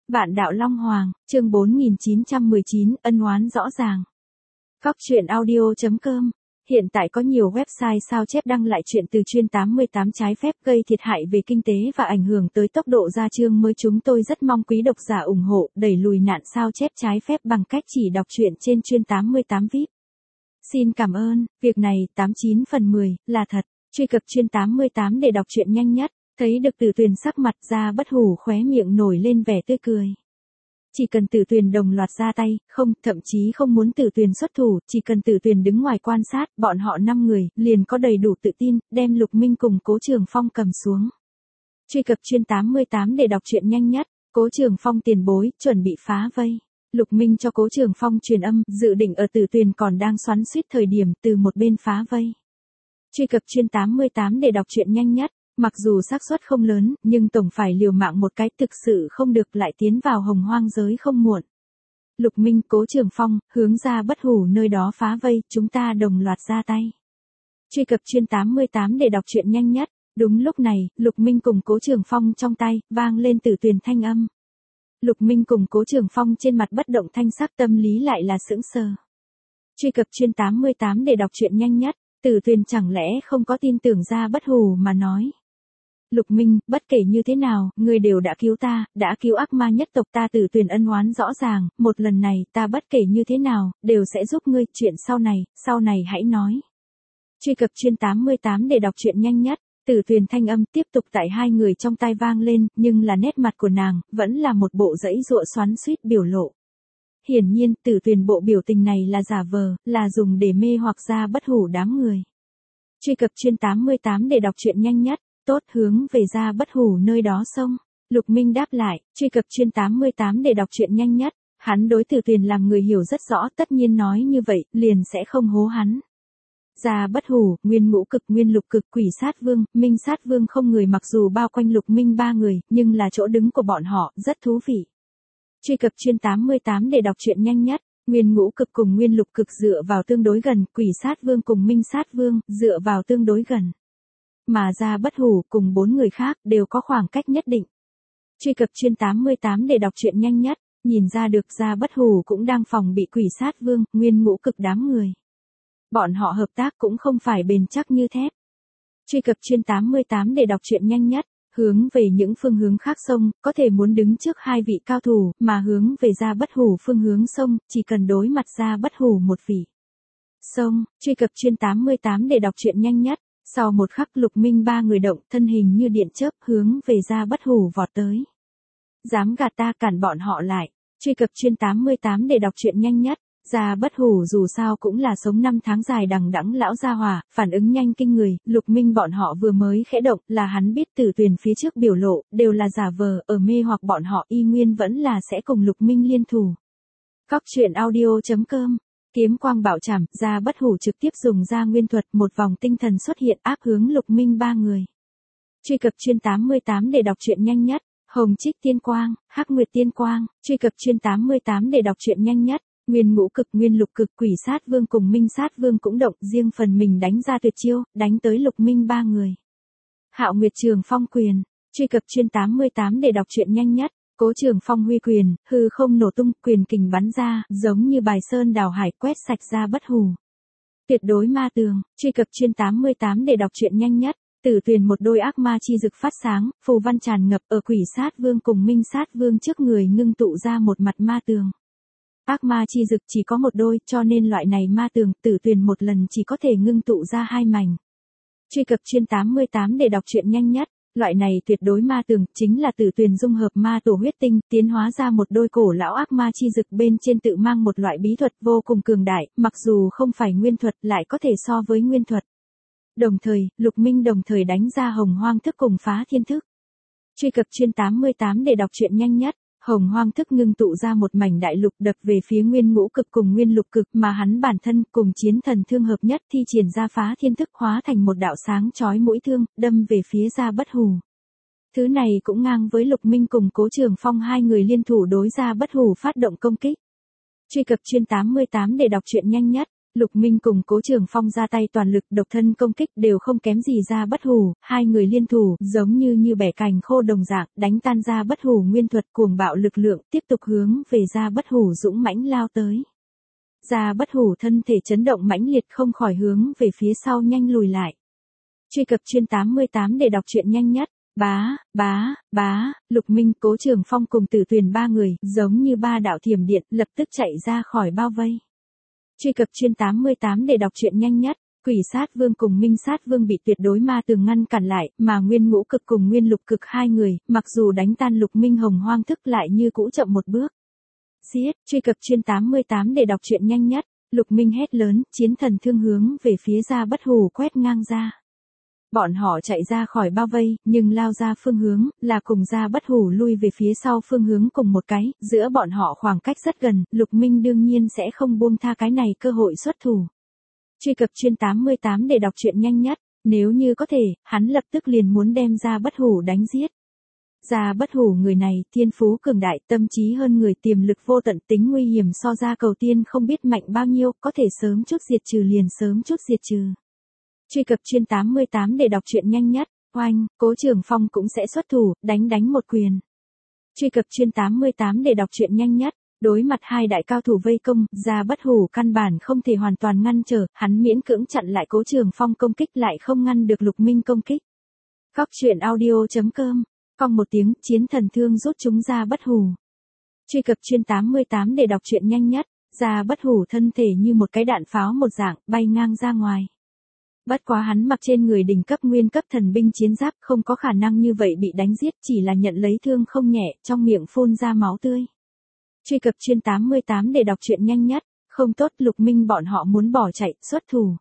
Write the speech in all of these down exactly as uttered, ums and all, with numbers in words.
Vạn đạo Long Hoàng, chương bốn nghìn chín trăm mười chín, ân oán rõ ràng. Góc truyện audio chấm com. Hiện tại có nhiều website sao chép đăng lại chuyện từ chuyên tám mươi tám trái phép gây thiệt hại về kinh tế và ảnh hưởng tới tốc độ ra chương mới. Chúng tôi rất mong quý độc giả ủng hộ đẩy lùi nạn sao chép trái phép bằng cách chỉ đọc truyện trên chuyên tám mươi tám vi ai pi. Xin cảm ơn, việc này tám mươi chín phần mười là thật. Truy cập chuyên tám mươi tám để đọc truyện nhanh nhất. Thấy được Tử Tuyền sắc mặt ra bất hủ khóe miệng nổi lên vẻ tươi cười. Chỉ cần Tử Tuyền đồng loạt ra tay, không, thậm chí không muốn Tử Tuyền xuất thủ, chỉ cần Tử Tuyền đứng ngoài quan sát, bọn họ năm người, liền có đầy đủ tự tin, đem Lục Minh cùng Cố Trường Phong cầm xuống. Truy cập chuyên tám mươi tám để đọc truyện nhanh nhất. Cố Trường Phong tiền bối, chuẩn bị phá vây. Lục Minh cho Cố Trường Phong truyền âm, dự định ở Tử Tuyền còn đang xoắn xuýt thời điểm từ một bên phá vây. Truy cập chuyên tám mươi tám để đọc truyện nhanh nhất. Mặc dù xác suất không lớn, nhưng tổng phải liều mạng một cái, thực sự không được lại tiến vào hồng hoang giới không muộn. Lục Minh, Cố Trường Phong, hướng ra bất hủ nơi đó phá vây, chúng ta đồng loạt ra tay. Truy cập chuyên tám mươi tám để đọc truyện nhanh nhất. Đúng lúc này, Lục Minh cùng Cố Trường Phong trong tay, vang lên Tử Tuyền thanh âm. Lục Minh cùng Cố Trường Phong trên mặt bất động thanh sắc, tâm lý lại là sững sờ. Truy cập chuyên tám mươi tám để đọc truyện nhanh nhất. Tử Tuyền chẳng lẽ không có tin tưởng ra bất hủ mà nói. Lục Minh, bất kể như thế nào, ngươi đều đã cứu ta, đã cứu ác ma nhất tộc ta. Tử Tuyền ân oán rõ ràng, một lần này, ta bất kể như thế nào, đều sẽ giúp ngươi, chuyện sau này, sau này hãy nói. Truy cập chuyên tám mươi tám để đọc truyện nhanh nhất. Tử Tuyền thanh âm tiếp tục tại hai người trong tai vang lên, nhưng là nét mặt của nàng, vẫn là một bộ dãy dụa xoắn xuýt biểu lộ. Hiển nhiên, Tử Tuyền bộ biểu tình này là giả vờ, là dùng để mê hoặc ra bất hủ đám người. Truy cập chuyên tám mươi tám để đọc truyện nhanh nhất. Tốt, hướng về ra bất hủ nơi đó xông. Lục Minh đáp lại, truy cập chuyên tám mươi tám để đọc truyện nhanh nhất. Hắn đối Tử Tuyền làm người hiểu rất rõ, tất nhiên nói như vậy, liền sẽ không hố hắn. Ra bất hủ, nguyên ngũ cực, nguyên lục cực, quỷ sát vương, minh sát vương không người mặc dù bao quanh Lục Minh ba người, nhưng là chỗ đứng của bọn họ, rất thú vị. Truy cập chuyên tám mươi tám để đọc truyện nhanh nhất. Nguyên ngũ cực cùng nguyên lục cực dựa vào tương đối gần, quỷ sát vương cùng minh sát vương, dựa vào tương đối gần. Mà ra bất hủ cùng bốn người khác đều có khoảng cách nhất định. Truy cập chuyên tám mươi tám để đọc truyện nhanh nhất. Nhìn ra được ra bất hủ cũng đang phòng bị quỷ sát vương, nguyên ngũ cực đám người. Bọn họ hợp tác cũng không phải bền chắc như thép. Truy cập chuyên tám mươi tám để đọc truyện nhanh nhất. Hướng về những phương hướng khác xông, có thể muốn đứng trước hai vị cao thủ, mà hướng về ra bất hủ phương hướng xông, chỉ cần đối mặt ra bất hủ một vị. Xông, truy cập chuyên tám mươi tám để đọc truyện nhanh nhất. Sau một khắc Lục Minh ba người động, thân hình như điện chớp, hướng về ra bất hủ vọt tới. Dám gạt ta, cản bọn họ lại. Truy cập chuyên tám mươi tám để đọc truyện nhanh nhất. Ra bất hủ dù sao cũng là sống năm tháng dài đằng đẵng lão gia hỏa, phản ứng nhanh kinh người. Lục Minh bọn họ vừa mới khẽ động, là hắn biết Tử Tuyền phía trước biểu lộ, đều là giả vờ, ở mê hoặc bọn họ, y nguyên vẫn là sẽ cùng Lục Minh liên thủ. Góc truyện audio chấm com. Kiếm quang bảo chảm, ra bất hủ trực tiếp dùng ra nguyên thuật, một vòng tinh thần xuất hiện áp hướng Lục Minh ba người. Truy cập chuyên tám mươi tám để đọc truyện nhanh nhất. Hồng Trích Tiên Quang, Hắc Nguyệt Tiên Quang, truy cập chuyên tám mươi tám để đọc truyện nhanh nhất. Nguyên ngũ cực, nguyên lục cực, quỷ sát vương cùng minh sát vương cũng động, riêng phần mình đánh ra tuyệt chiêu, đánh tới Lục Minh ba người. Hạo Nguyệt Trường Phong quyền, truy cập chuyên tám mươi tám để đọc truyện nhanh nhất. Cố Trường Phong huy quyền, hư không nổ tung, quyền kình bắn ra, giống như bài sơn đào hải, quét sạch ra bất hủ. Tuyệt đối ma tường, truy cập chuyên tám mươi tám để đọc truyện nhanh nhất. Tử Tuyền một đôi ác ma chi dực phát sáng, phù văn tràn ngập, ở quỷ sát vương cùng minh sát vương trước người ngưng tụ ra một mặt ma tường. Ác ma chi dực chỉ có một đôi, cho nên loại này ma tường, Tử Tuyền một lần chỉ có thể ngưng tụ ra hai mảnh. Truy cập chuyên tám mươi tám để đọc truyện nhanh nhất. Loại này tuyệt đối ma tường, chính là Tử Tuyền dung hợp ma tổ huyết tinh, tiến hóa ra một đôi cổ lão ác ma chi dực bên trên tự mang một loại bí thuật vô cùng cường đại, mặc dù không phải nguyên thuật, lại có thể so với nguyên thuật. Đồng thời, Lục Minh đồng thời đánh ra hồng hoang thức cùng phá thiên thức. Truy cập chuyên tám mươi tám để đọc truyện nhanh nhất. Hồng hoang thức ngưng tụ ra một mảnh đại lục đập về phía nguyên ngũ cực cùng nguyên lục cực, mà hắn bản thân cùng chiến thần thương hợp nhất thi triển ra phá thiên thức, hóa thành một đạo sáng chói mũi thương, đâm về phía ra bất hủ. Thứ này cũng ngang với Lục Minh cùng Cố Trường Phong hai người liên thủ đối ra bất hủ phát động công kích. Truy cập chuyên tám mươi tám để đọc truyện nhanh nhất. Lục Minh cùng Cố Trường Phong ra tay toàn lực, độc thân công kích đều không kém gì Gia Bất Hủ, hai người liên thủ, giống như như bẻ cành khô đồng dạng, đánh tan Gia Bất Hủ nguyên thuật cuồng bạo lực lượng, tiếp tục hướng về Gia Bất Hủ dũng mãnh lao tới. Gia Bất Hủ thân thể chấn động mãnh liệt, không khỏi hướng về phía sau nhanh lùi lại. Truy cập chuyên tám mươi tám để đọc truyện nhanh nhất. Bá, bá, bá, Lục Minh, Cố Trường Phong cùng Tử Tuyền ba người, giống như ba đạo thiểm điện, lập tức chạy ra khỏi bao vây. Truy cập chuyên tám mươi tám để đọc truyện nhanh nhất. Quỷ Sát Vương cùng Minh Sát Vương bị tuyệt đối ma tường ngăn cản lại, mà Nguyên Ngũ Cực cùng Nguyên Lục Cực hai người, mặc dù đánh tan Lục Minh hồng hoang thức lại như cũ chậm một bước. Giết, truy cập chuyên tám mươi tám để đọc truyện nhanh nhất. Lục Minh hét lớn, chiến thần thương hướng về phía Gia Bất Hủ quét ngang ra. Bọn họ chạy ra khỏi bao vây, nhưng lao ra phương hướng, là cùng Gia Bất Hủ lui về phía sau phương hướng cùng một cái, giữa bọn họ khoảng cách rất gần, Lục Minh đương nhiên sẽ không buông tha cái này cơ hội xuất thủ. Truy cập chuyên tám mươi tám để đọc truyện nhanh nhất, nếu như có thể, hắn lập tức liền muốn đem Gia Bất Hủ đánh giết. Gia Bất Hủ người này, thiên phú cường đại, tâm trí hơn người, tiềm lực vô tận, tính nguy hiểm so Gia Cầu Tiên không biết mạnh bao nhiêu, có thể sớm chút diệt trừ liền sớm chút diệt trừ. Truy cập chuyên tám mươi tám để đọc truyện nhanh nhất. Oanh, Cố Trường Phong cũng sẽ xuất thủ, đánh đánh một quyền. Truy cập chuyên tám mươi tám để đọc truyện nhanh nhất. Đối mặt hai đại cao thủ vây công, Gia Bất Hủ căn bản không thể hoàn toàn ngăn trở, hắn miễn cưỡng chặn lại Cố Trường Phong công kích lại không ngăn được Lục Minh công kích. Góc truyện audio chấm com, cong một tiếng, chiến thần thương rút chúng Gia Bất Hủ. Truy cập chuyên tám mươi tám để đọc truyện nhanh nhất. Gia Bất Hủ thân thể như một cái đạn pháo một dạng, bay ngang ra ngoài. Bất quá hắn mặc trên người đỉnh cấp nguyên cấp thần binh chiến giáp, không có khả năng như vậy bị đánh giết, chỉ là nhận lấy thương không nhẹ, trong miệng phun ra máu tươi. Truy cập chuyên tám mươi tám để đọc truyện nhanh nhất. Không tốt, Lục Minh bọn họ muốn bỏ chạy, xuất thủ.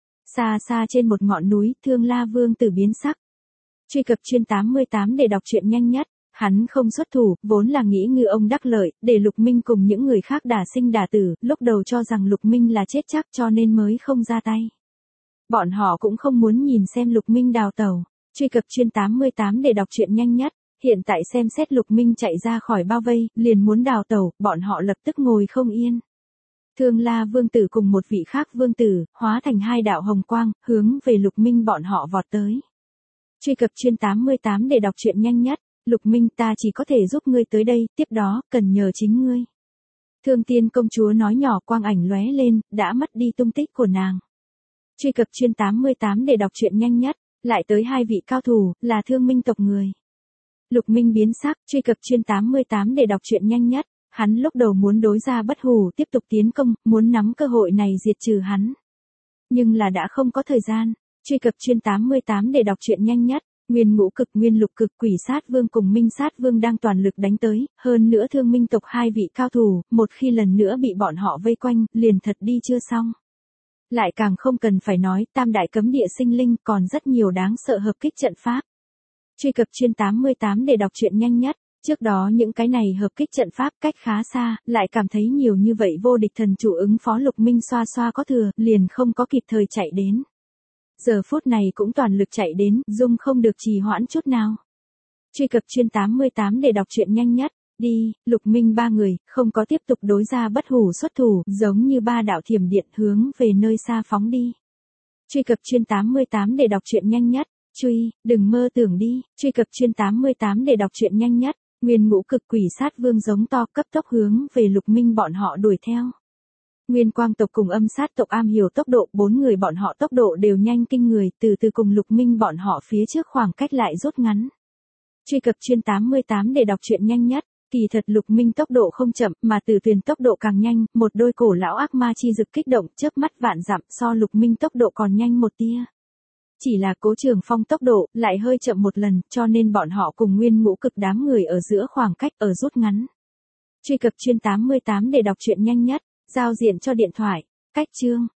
Xa xa trên một ngọn núi, Thương La Vương Tử biến sắc. Truy cập chuyên tám mươi tám để đọc truyện nhanh nhất. Hắn không xuất thủ, vốn là nghĩ ngư ông đắc lợi, để Lục Minh cùng những người khác đả sinh đả tử, lúc đầu cho rằng Lục Minh là chết chắc cho nên mới không ra tay. Bọn họ cũng không muốn nhìn xem Lục Minh đào tẩu. Truy cập chuyên tám mươi tám để đọc truyện nhanh nhất. Hiện tại xem xét Lục Minh chạy ra khỏi bao vây, liền muốn đào tẩu, bọn họ lập tức ngồi không yên. Thương La Vương Tử cùng một vị khác vương tử, hóa thành hai đạo hồng quang, hướng về Lục Minh bọn họ vọt tới. Truy cập chuyên tám mươi tám để đọc truyện nhanh nhất. Lục Minh, ta chỉ có thể giúp ngươi tới đây, tiếp đó, cần nhờ chính ngươi. Thương Tiên công chúa nói nhỏ, quang ảnh lóe lên, đã mất đi tung tích của nàng. Truy cập chuyên tám mươi tám để đọc truyện nhanh nhất. Lại tới hai vị cao thủ, là Thương Minh tộc người. Lục Minh biến sắc, truy cập chuyên tám mươi tám để đọc truyện nhanh nhất. Hắn lúc đầu muốn đối Gia Bất Hủ tiếp tục tiến công, muốn nắm cơ hội này diệt trừ hắn. Nhưng là đã không có thời gian. Truy cập chuyên tám mươi tám để đọc truyện nhanh nhất. Nguyên Ngũ Cực, Nguyên Lục Cực, Quỷ Sát Vương cùng Minh Sát Vương đang toàn lực đánh tới, hơn nữa Thương Minh tộc hai vị cao thủ, một khi lần nữa bị bọn họ vây quanh, liền thật đi chưa xong. Lại càng không cần phải nói, tam đại cấm địa sinh linh còn rất nhiều đáng sợ hợp kích trận pháp. Truy cập chuyên tám mươi tám để đọc truyện nhanh nhất. Trước đó những cái này hợp kích trận pháp cách khá xa, lại cảm thấy nhiều như vậy vô địch thần chủ ứng phó Lục Minh xoa xoa có thừa, liền không có kịp thời chạy đến. Giờ phút này cũng toàn lực chạy đến, dung không được trì hoãn chút nào. Truy cập chuyên tám mươi tám để đọc truyện nhanh nhất. Đi, Lục Minh ba người, không có tiếp tục đối Gia Bất Hủ xuất thủ, giống như ba đạo thiểm điện hướng về nơi xa phóng đi. Truy cập chuyên tám mươi tám để đọc truyện nhanh nhất. Truy, đừng mơ tưởng đi. Truy cập chuyên tám mươi tám để đọc truyện nhanh nhất. Nguyên Ngũ Cực, Quỷ Sát Vương giống to cấp tốc hướng về Lục Minh bọn họ đuổi theo. Nguyên Quang tộc cùng Âm Sát tộc am hiểu tốc độ, bốn người bọn họ tốc độ đều nhanh kinh người, từ từ cùng Lục Minh bọn họ phía trước khoảng cách lại rút ngắn. Truy cập chuyên tám mươi tám để đọc truyện nhanh nhất. Kỳ thật Lục Minh tốc độ không chậm, mà Tử Tuyền tốc độ càng nhanh, một đôi cổ lão ác ma chi dực kích động, chớp mắt vạn dặm, so Lục Minh tốc độ còn nhanh một tia. Chỉ là Cố Trường Phong tốc độ lại hơi chậm một lần, cho nên bọn họ cùng Nguyên Ngũ Cực đám người ở giữa khoảng cách ở rút ngắn. Truy cập chuyên tám mươi tám để đọc truyện nhanh nhất. Giao diện cho điện thoại. Cách chương